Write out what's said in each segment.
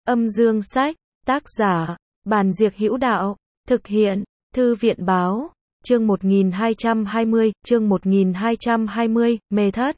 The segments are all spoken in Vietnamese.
Âm dương sách, tác giả, Bàn Diệc Hữu Đạo, thực hiện, Thư viện báo, chương 1220, mê thất.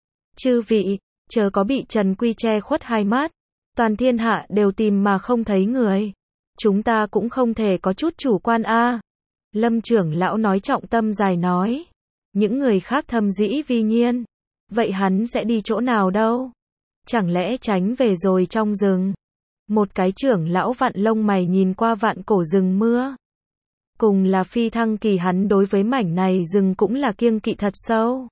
Chư vị, chớ có bị Trần Quy che khuất hai mắt, toàn thiên hạ đều tìm mà không thấy người. Chúng ta cũng không thể có chút chủ quan a. Lâm trưởng lão nói trọng tâm dài nói. Những người khác thầm dĩ vi nhiên. Vậy hắn sẽ đi chỗ nào đâu? Chẳng lẽ tránh về rồi trong rừng? Một cái trưởng lão vặn lông mày nhìn qua vạn cổ rừng mưa. Cùng là phi thăng kỳ, hắn đối với mảnh này rừng cũng là kiêng kỵ thật sâu.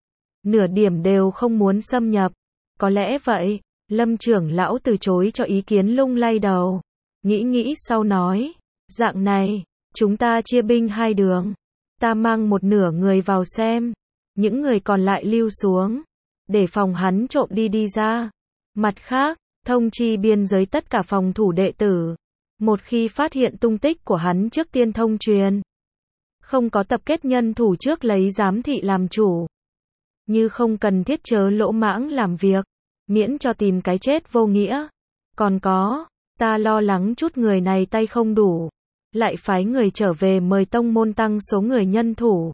Nửa điểm đều không muốn xâm nhập. Có lẽ vậy, Lâm trưởng lão từ chối cho ý kiến, lung lay đầu. Nghĩ sau nói, dạng này, chúng ta chia binh hai đường. Ta mang một nửa người vào xem, những người còn lại lưu xuống, để phòng hắn trộm đi ra. Mặt khác, thông chi biên giới tất cả phòng thủ đệ tử. Một khi phát hiện tung tích của hắn trước tiên thông truyền. Không có tập kết nhân thủ trước lấy giám thị làm chủ. Như không cần thiết chớ lỗ mãng làm việc, miễn cho tìm cái chết vô nghĩa. Còn có, ta lo lắng chút người này tay không đủ, lại phái người trở về mời tông môn tăng số người nhân thủ.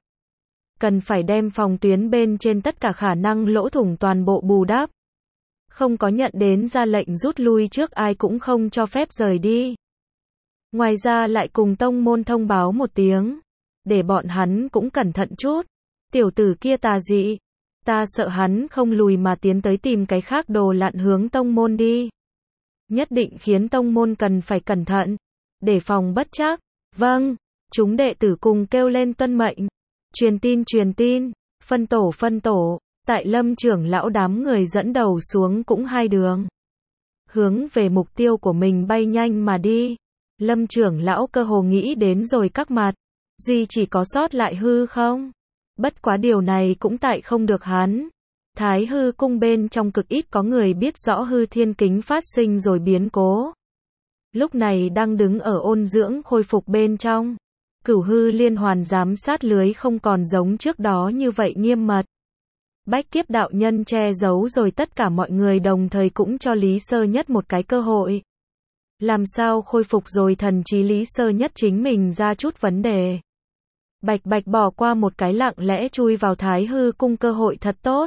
Cần phải đem phòng tuyến bên trên tất cả khả năng lỗ thủng toàn bộ bù đắp. Không có nhận đến ra lệnh rút lui trước, ai cũng không cho phép rời đi. Ngoài ra lại cùng tông môn thông báo một tiếng, để bọn hắn cũng cẩn thận chút. Tiểu tử kia tà dị, ta sợ hắn không lùi mà tiến tới tìm cái khác đồ lặn hướng tông môn đi. Nhất định khiến tông môn cần phải cẩn thận, để phòng bất trắc. Vâng, chúng đệ tử cùng kêu lên tuân mệnh. Truyền tin, phân tổ, tại Lâm trưởng lão đám người dẫn đầu xuống cũng hai đường. Hướng về mục tiêu của mình bay nhanh mà đi. Lâm trưởng lão cơ hồ nghĩ đến rồi các mặt, duy chỉ có sót lại hư không. Bất quá điều này cũng tại không được hắn. Thái hư cung bên trong cực ít có người biết rõ hư thiên kính phát sinh rồi biến cố. Lúc này đang đứng ở ôn dưỡng khôi phục bên trong. Cửu hư liên hoàn giám sát lưới không còn giống trước đó như vậy nghiêm mật. Bách kiếp đạo nhân che giấu rồi tất cả mọi người, đồng thời cũng cho Lý Sơ Nhất một cái cơ hội. Làm sao khôi phục rồi thần trí Lý Sơ Nhất chính mình ra chút vấn đề. Bạch bạch bỏ qua một cái lặng lẽ chui vào thái hư cung cơ hội thật tốt.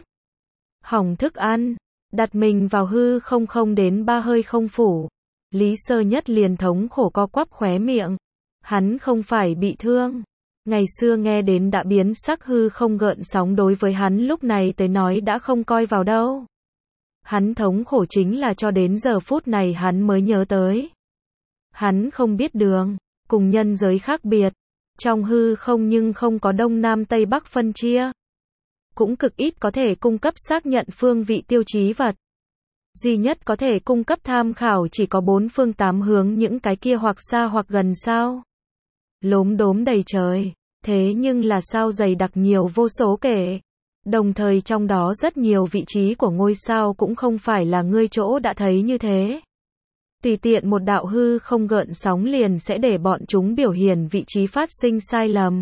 Hỏng thức ăn, đặt mình vào hư không đến ba hơi không phủ. Lý Sơ Nhất liền thống khổ co quắp khóe miệng. Hắn không phải bị thương. Ngày xưa nghe đến đã biến sắc hư không gợn sóng đối với hắn lúc này tới nói đã không coi vào đâu. Hắn thống khổ chính là cho đến giờ phút này hắn mới nhớ tới. Hắn không biết đường, cùng nhân giới khác biệt. Trong hư không nhưng không có đông nam tây bắc phân chia. Cũng cực ít có thể cung cấp xác nhận phương vị tiêu chí vật. Duy nhất có thể cung cấp tham khảo chỉ có bốn phương tám hướng, những cái kia hoặc xa hoặc gần sao. Lốm đốm đầy trời, thế nhưng là sao dày đặc nhiều vô số kể. Đồng thời trong đó rất nhiều vị trí của ngôi sao cũng không phải là ngươi chỗ đã thấy như thế. Tùy tiện một đạo hư không gợn sóng liền sẽ để bọn chúng biểu hiện vị trí phát sinh sai lầm.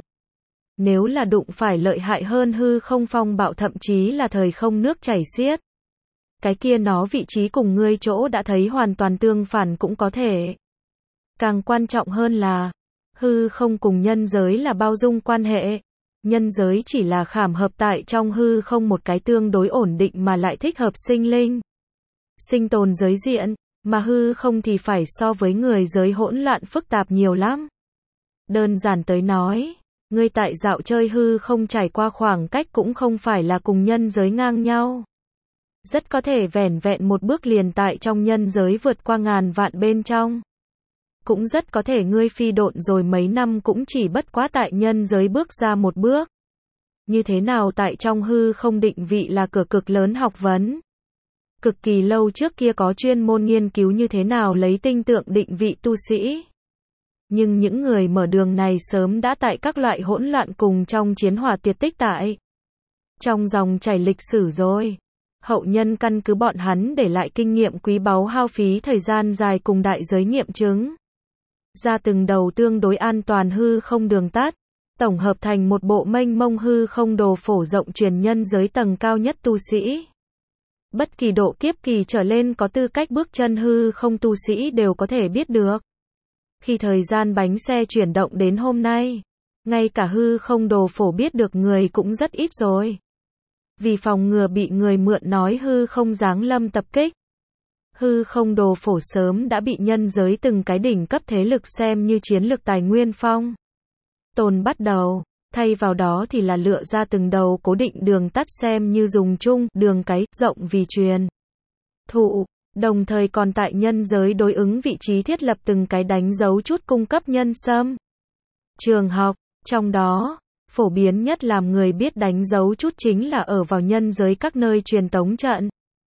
Nếu là đụng phải lợi hại hơn hư không phong bạo, thậm chí là thời không nước chảy xiết, cái kia nó vị trí cùng ngươi chỗ đã thấy hoàn toàn tương phản cũng có thể. Càng quan trọng hơn là, hư không cùng nhân giới là bao dung quan hệ. Nhân giới chỉ là khảm hợp tại trong hư không một cái tương đối ổn định mà lại thích hợp sinh linh, sinh tồn giới diện, mà hư không thì phải so với người giới hỗn loạn phức tạp nhiều lắm. Đơn giản tới nói, ngươi tại dạo chơi hư không trải qua khoảng cách cũng không phải là cùng nhân giới ngang nhau. Rất có thể vẻn vẹn một bước liền tại trong nhân giới vượt qua ngàn vạn bên trong. Cũng rất có thể ngươi phi độn rồi mấy năm cũng chỉ bất quá tại nhân giới bước ra một bước. Như thế nào tại trong hư không định vị là cửa cực lớn học vấn. Cực kỳ lâu trước kia có chuyên môn nghiên cứu như thế nào lấy tinh tượng định vị tu sĩ. Nhưng những người mở đường này sớm đã tại các loại hỗn loạn cùng trong chiến hỏa tuyệt tích tại trong dòng chảy lịch sử rồi. Hậu nhân căn cứ bọn hắn để lại kinh nghiệm quý báu, hao phí thời gian dài cùng đại giới nghiệm chứng ra từng đầu tương đối an toàn hư không đường tắt, tổng hợp thành một bộ mênh mông hư không đồ phổ rộng truyền nhân giới tầng cao nhất tu sĩ. Bất kỳ độ kiếp kỳ trở lên có tư cách bước chân hư không tu sĩ đều có thể biết được. Khi thời gian bánh xe chuyển động đến hôm nay, ngay cả hư không đồ phổ biết được người cũng rất ít rồi. Vì phòng ngừa bị người mượn nói hư không giáng lâm tập kích, hư không đồ phổ sớm đã bị nhân giới từng cái đỉnh cấp thế lực xem như chiến lược tài nguyên phong tồn bắt đầu, thay vào đó thì là lựa ra từng đầu cố định đường tắt xem như dùng chung, đường cái, rộng vì truyền thụ, đồng thời còn tại nhân giới đối ứng vị trí thiết lập từng cái đánh dấu chút cung cấp nhân sâm. Trường học, trong đó, phổ biến nhất làm người biết đánh dấu chút chính là ở vào nhân giới các nơi truyền tống trận.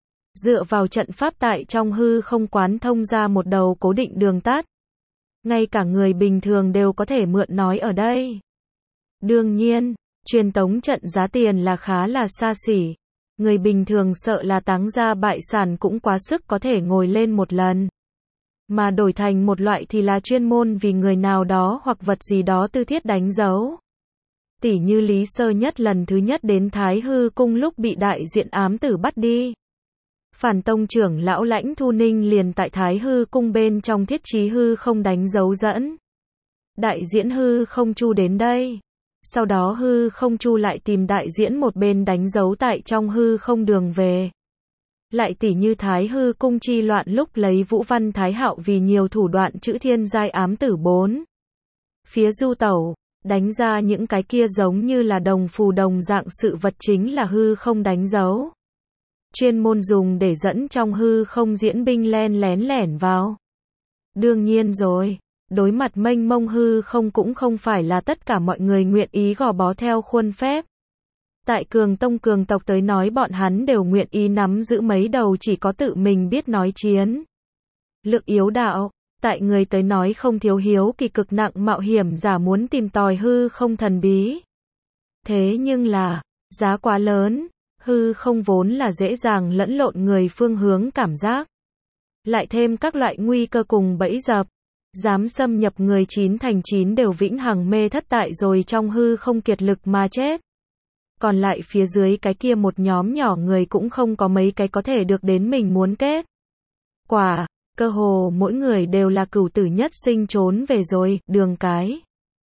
Dựa vào trận pháp tại trong hư không quán thông ra một đầu cố định đường tắt. Ngay cả người bình thường đều có thể mượn nói ở đây. Đương nhiên, truyền tống trận giá tiền là khá là xa xỉ. Người bình thường sợ là táng ra bại sản cũng quá sức có thể ngồi lên một lần. Mà đổi thành một loại thì là chuyên môn vì người nào đó hoặc vật gì đó tư thiết đánh dấu. Tỉ như Lý Sơ Nhất lần thứ nhất đến Thái Hư Cung lúc bị đại diện ám tử bắt đi. Phản tông trưởng lão Lãnh Thu Ninh liền tại Thái Hư Cung bên trong thiết trí hư không đánh dấu dẫn. Đại diễn hư không chu đến đây. Sau đó hư không chu lại tìm đại diễn một bên đánh dấu tại trong hư không đường về. Lại tỉ như Thái Hư Cung chi loạn lúc lấy Vũ Văn Thái Hạo vì nhiều thủ đoạn chữ thiên giai ám tử 4. Phía du tẩu, đánh ra những cái kia giống như là đồng phù đồng dạng sự vật chính là hư không đánh dấu. Chuyên môn dùng để dẫn trong hư không diễn binh len lén lẻn vào. Đương nhiên rồi, đối mặt mênh mông hư không cũng không phải là tất cả mọi người nguyện ý gò bó theo khuôn phép. Tại cường tông cường tộc tới nói bọn hắn đều nguyện ý nắm giữ mấy đầu chỉ có tự mình biết nói chiến. Lượng yếu đạo, tại người tới nói không thiếu hiếu kỳ cực nặng mạo hiểm giả muốn tìm tòi hư không thần bí. Thế nhưng là, giá quá lớn, hư không vốn là dễ dàng lẫn lộn người phương hướng cảm giác. Lại thêm các loại nguy cơ cùng bẫy dập, dám xâm nhập người 9 thành 9 đều vĩnh hằng mê thất tại rồi trong hư không kiệt lực mà chết. Còn lại phía dưới cái kia một nhóm nhỏ người cũng không có mấy cái có thể được đến mình muốn kết. Quả, cơ hồ mỗi người đều là cửu tử nhất sinh trốn về rồi, đường cái.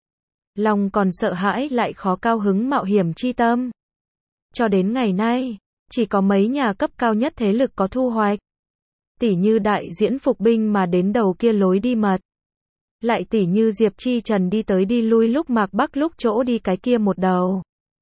Lòng còn sợ hãi lại khó cao hứng mạo hiểm chi tâm. Cho đến ngày nay, chỉ có mấy nhà cấp cao nhất thế lực có thu hoạch. Tỉ như đại diễn phục binh mà đến đầu kia lối đi mật. Lại tỉ như Diệp Chi Trần đi tới đi lui lúc Mạc Bắc lúc chỗ đi cái kia một đầu.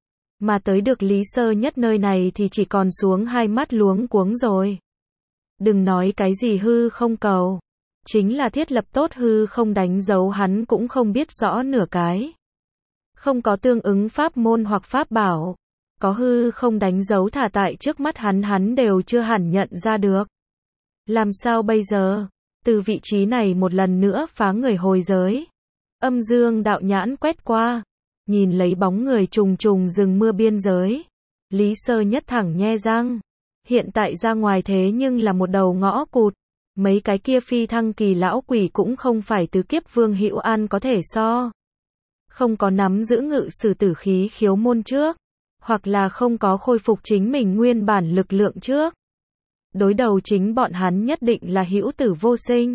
Mà tới được Lý Sơ Nhất nơi này thì chỉ còn xuống hai mắt luống cuống rồi. Đừng nói cái gì hư không cầu. Chính là thiết lập tốt hư không đánh dấu hắn cũng không biết rõ nửa cái. Không có tương ứng pháp môn hoặc pháp bảo. Có hư không đánh dấu thả tại trước mắt hắn đều chưa hẳn nhận ra được. Làm sao bây giờ? Từ vị trí này một lần nữa phá người hồi giới. Âm dương đạo nhãn quét qua. Nhìn lấy bóng người trùng trùng rừng mưa biên giới. Lý Sơ Nhất thẳng nhe răng. Hiện tại ra ngoài thế nhưng là một đầu ngõ cụt. Mấy cái kia phi thăng kỳ lão quỷ cũng không phải tứ kiếp Vương Hữu An có thể so. Không có nắm giữ ngự sử tử khí khiếu môn trước. Hoặc là không có khôi phục chính mình nguyên bản lực lượng trước. Đối đầu chính bọn hắn nhất định là hữu tử vô sinh.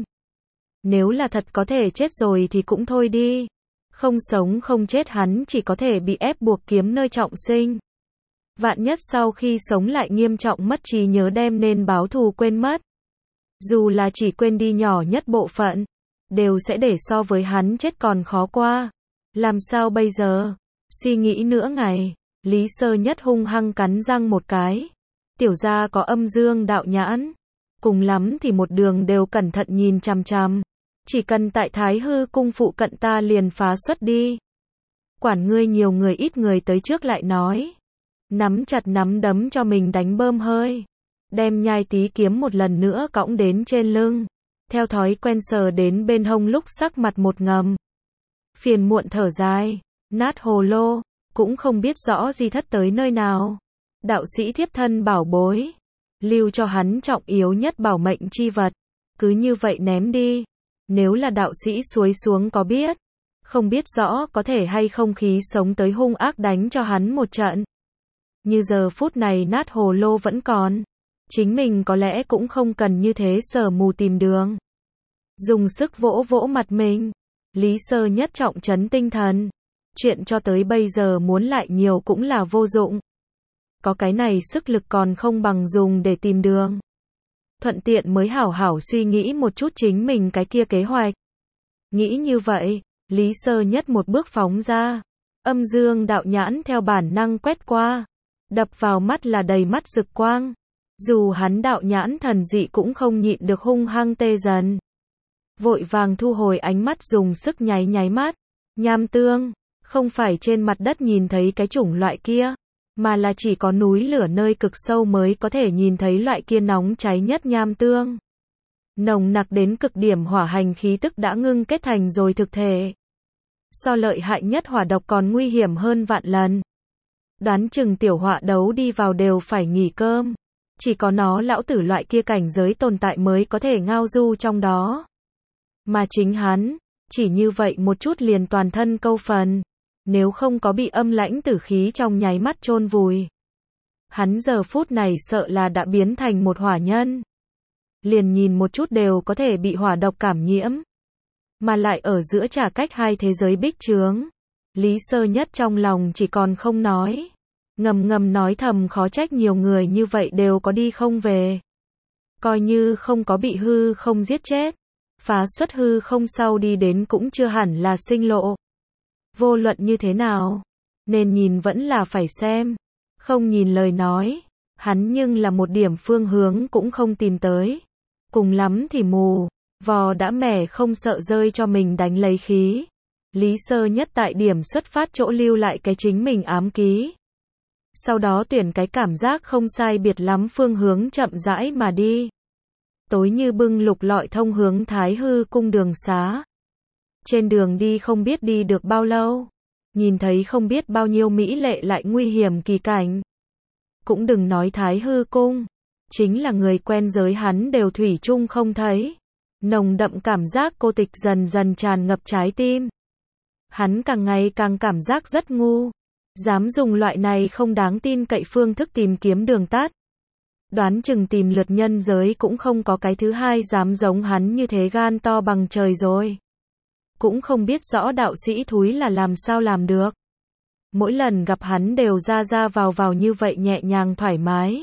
Nếu là thật có thể chết rồi thì cũng thôi đi. Không sống không chết hắn chỉ có thể bị ép buộc kiếm nơi trọng sinh. Vạn nhất sau khi sống lại nghiêm trọng mất trí nhớ đem nên báo thù quên mất. Dù là chỉ quên đi nhỏ nhất bộ phận, đều sẽ để so với hắn chết còn khó qua. Làm sao bây giờ? Suy nghĩ nửa ngày, Lý Sơ Nhất hung hăng cắn răng một cái. Tiểu gia có âm dương đạo nhãn. Cùng lắm thì một đường đều cẩn thận nhìn chằm chằm. Chỉ cần tại Thái Hư Cung phụ cận ta liền phá xuất đi. Quản ngươi nhiều người ít người tới trước lại nói. Nắm chặt nắm đấm cho mình đánh bơm hơi. Đem nhai tí kiếm một lần nữa cõng đến trên lưng. Theo thói quen sờ đến bên hông lúc sắc mặt một ngầm. Phiền muộn thở dài. Nát hồ lô. Cũng không biết rõ Di Thất tới nơi nào. Đạo sĩ thiếp thân bảo bối. Lưu cho hắn trọng yếu nhất bảo mệnh chi vật. Cứ như vậy ném đi. Nếu là đạo sĩ xuôi xuống có biết. Không biết rõ có thể hay không khí sống tới hung ác đánh cho hắn một trận. Như giờ phút này nát hồ lô vẫn còn. Chính mình có lẽ cũng không cần như thế sờ mù tìm đường. Dùng sức vỗ vỗ mặt mình. Lý Sơ Nhất trọng trấn tinh thần. Chuyện cho tới bây giờ muốn lại nhiều cũng là vô dụng. Có cái này sức lực còn không bằng dùng để tìm đường. Thuận tiện mới hảo hảo suy nghĩ một chút chính mình cái kia kế hoạch. Nghĩ như vậy, Lý Sơ Nhất một bước phóng ra. Âm dương đạo nhãn theo bản năng quét qua. Đập vào mắt là đầy mắt rực quang. Dù hắn đạo nhãn thần dị cũng không nhịn được hung hăng tê dần. Vội vàng thu hồi ánh mắt dùng sức nháy nháy mắt. Nham tương, không phải trên mặt đất nhìn thấy cái chủng loại kia, mà là chỉ có núi lửa nơi cực sâu mới có thể nhìn thấy loại kia nóng cháy nhất nham tương. Nồng nặc đến cực điểm hỏa hành khí tức đã ngưng kết thành rồi thực thể. So lợi hại nhất hỏa độc còn nguy hiểm hơn vạn lần. Đoán chừng tiểu hỏa đấu đi vào đều phải nghỉ cơm. Chỉ có nó lão tử loại kia cảnh giới tồn tại mới có thể ngao du trong đó. Mà chính hắn, chỉ như vậy một chút liền toàn thân câu phần. Nếu không có bị âm lãnh tử khí trong nháy mắt chôn vùi. Hắn giờ phút này sợ là đã biến thành một hỏa nhân. Liền nhìn một chút đều có thể bị hỏa độc cảm nhiễm. Mà lại ở giữa trả cách hai thế giới bích chướng. Lý Sơ Nhất trong lòng chỉ còn không nói. Ngầm ngầm nói thầm khó trách nhiều người như vậy đều có đi không về. Coi như không có bị hư không giết chết. Phá xuất hư không sau đi đến cũng chưa hẳn là sinh lộ. Vô luận như thế nào, nên nhìn vẫn là phải xem. Không nhìn lời nói, hắn nhưng là một điểm phương hướng cũng không tìm tới. Cùng lắm thì mù, vò đã mẻ không sợ rơi cho mình đánh lấy khí. Lý Sơ Nhất tại điểm xuất phát chỗ lưu lại cái chính mình ám ký. Sau đó tuyển cái cảm giác không sai biệt lắm phương hướng chậm rãi mà đi. Tối như bưng lục lọi thông hướng Thái Hư cung đường xá. Trên đường đi không biết đi được bao lâu. Nhìn thấy không biết bao nhiêu mỹ lệ lại nguy hiểm kỳ cảnh. Cũng đừng nói Thái Hư cung. Chính là người quen giới hắn đều thủy chung không thấy. Nồng đậm cảm giác cô tịch dần dần tràn ngập trái tim. Hắn càng ngày càng cảm giác rất ngu. Dám dùng loại này không đáng tin cậy phương thức tìm kiếm đường tắt. Đoán chừng tìm lượt nhân giới cũng không có cái thứ hai dám giống hắn như thế gan to bằng trời rồi. Cũng không biết rõ đạo sĩ thúi là làm sao làm được. Mỗi lần gặp hắn đều ra vào như vậy nhẹ nhàng thoải mái.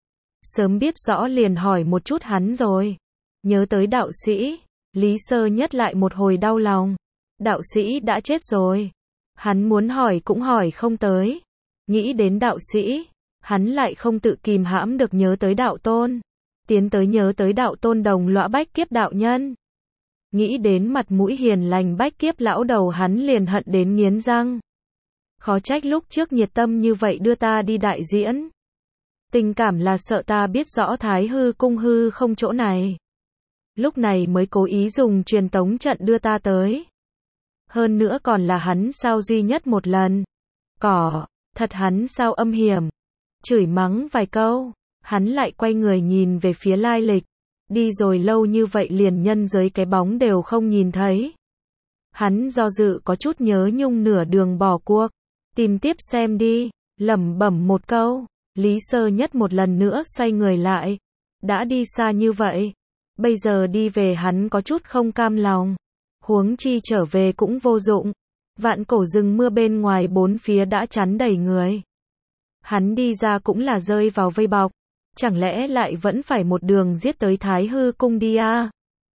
Sớm biết rõ liền hỏi một chút hắn rồi. Nhớ tới đạo sĩ, Lý Sơ Nhất lại một hồi đau lòng. Đạo sĩ đã chết rồi. Hắn muốn hỏi cũng hỏi không tới. Nghĩ đến đạo sĩ, hắn lại không tự kìm hãm được nhớ tới đạo tôn. Tiến tới nhớ tới đạo tôn đồng lõa bách kiếp đạo nhân. Nghĩ đến mặt mũi hiền lành bách kiếp lão đầu hắn liền hận đến nghiến răng. Khó trách lúc trước nhiệt tâm như vậy đưa ta đi đại diễn. Tình cảm là sợ ta biết rõ Thái Hư cung hư không chỗ này. Lúc này mới cố ý dùng truyền tống trận đưa ta tới. Hơn nữa còn là hắn sao duy nhất một lần. Thật hắn sao âm hiểm. Chửi mắng vài câu, hắn lại quay người nhìn về phía lai lịch. Đi rồi lâu như vậy liền nhân giới cái bóng đều không nhìn thấy. Hắn do dự có chút nhớ nhung nửa đường bỏ cuộc. Tìm tiếp xem đi, lẩm bẩm một câu. Lý Sơ Nhất một lần nữa xoay người lại. Đã đi xa như vậy. Bây giờ đi về hắn có chút không cam lòng. Huống chi trở về cũng vô dụng. Vạn cổ rừng mưa bên ngoài bốn phía đã chắn đầy người. Hắn đi ra cũng là rơi vào vây bọc. Chẳng lẽ lại vẫn phải một đường giết tới Thái Hư cung đi à?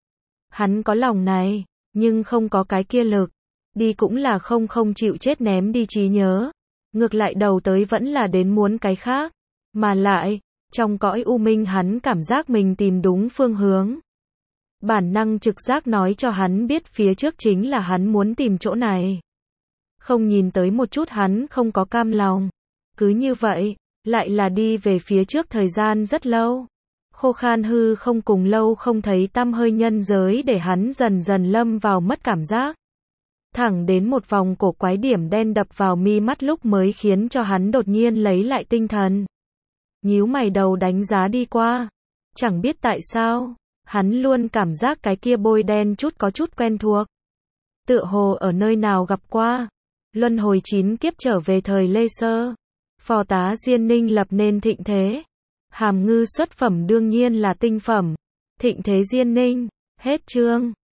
Hắn có lòng này, nhưng không có cái kia lực. Đi cũng là không chịu chết ném đi trí nhớ. Ngược lại đầu tới vẫn là đến muốn cái khác. Mà lại, trong cõi u minh hắn cảm giác mình tìm đúng phương hướng. Bản năng trực giác nói cho hắn biết phía trước chính là hắn muốn tìm chỗ này. Không nhìn tới một chút hắn không có cam lòng. Cứ như vậy, lại là đi về phía trước thời gian rất lâu. Khô khan hư không cùng lâu không thấy tăm hơi nhân giới để hắn dần dần lâm vào mất cảm giác. Thẳng đến một vòng cổ quái điểm đen đập vào mi mắt lúc mới khiến cho hắn đột nhiên lấy lại tinh thần. Nhíu mày đầu đánh giá đi qua. Chẳng biết tại sao, hắn luôn cảm giác cái kia bôi đen có chút quen thuộc. Tựa hồ ở nơi nào gặp qua. Luân hồi 9 kiếp trở về thời Lê Sơ. Phò tá Diên Ninh lập nên thịnh thế. Hàm ngư xuất phẩm đương nhiên là tinh phẩm. Thịnh Thế Diên Ninh. Hết chương.